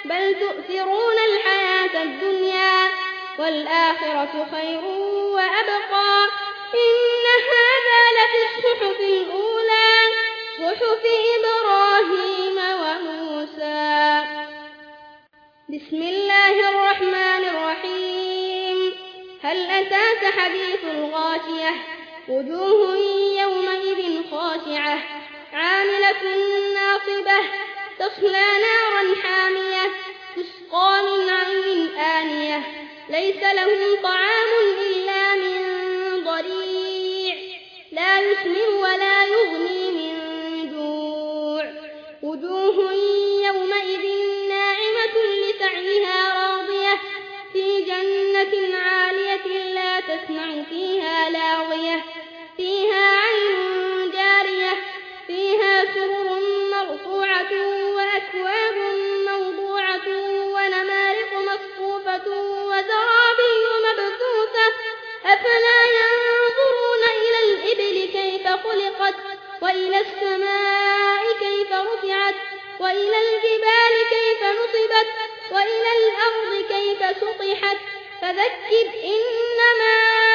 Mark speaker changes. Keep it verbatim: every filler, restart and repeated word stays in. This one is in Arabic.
Speaker 1: بل تؤثرون الحياة الدنيا والآخرة خير وأبقى إن هذا لفي الصحف الأولى صحف إبراهيم وموسى. بسم الله الرحمن الرحيم. هل أتاك حديث الغاشية وجوه يومئذ خاشعة عاملة ناصبة تصلى نارا حامية تسقى من عين آنية ليس لهم طعام إلا من ضريع لا يسمن ولا يغني من جوع وجوه يومئذ ناعمة لسعيها راضية في جنة عالية لا تسمع فيها لاغية فيها عين جارية فيها سرر مرفوعة وأكواب موضوعة ونمارق مصفوفة وزرابي مبثوثة أفلا ينظرون إلى الإبل كيف خلقت وإلى السماء كيف رفعت وإلى الجبال كيف نصبت وإلى الأرض كيف سطحت فذكر إنما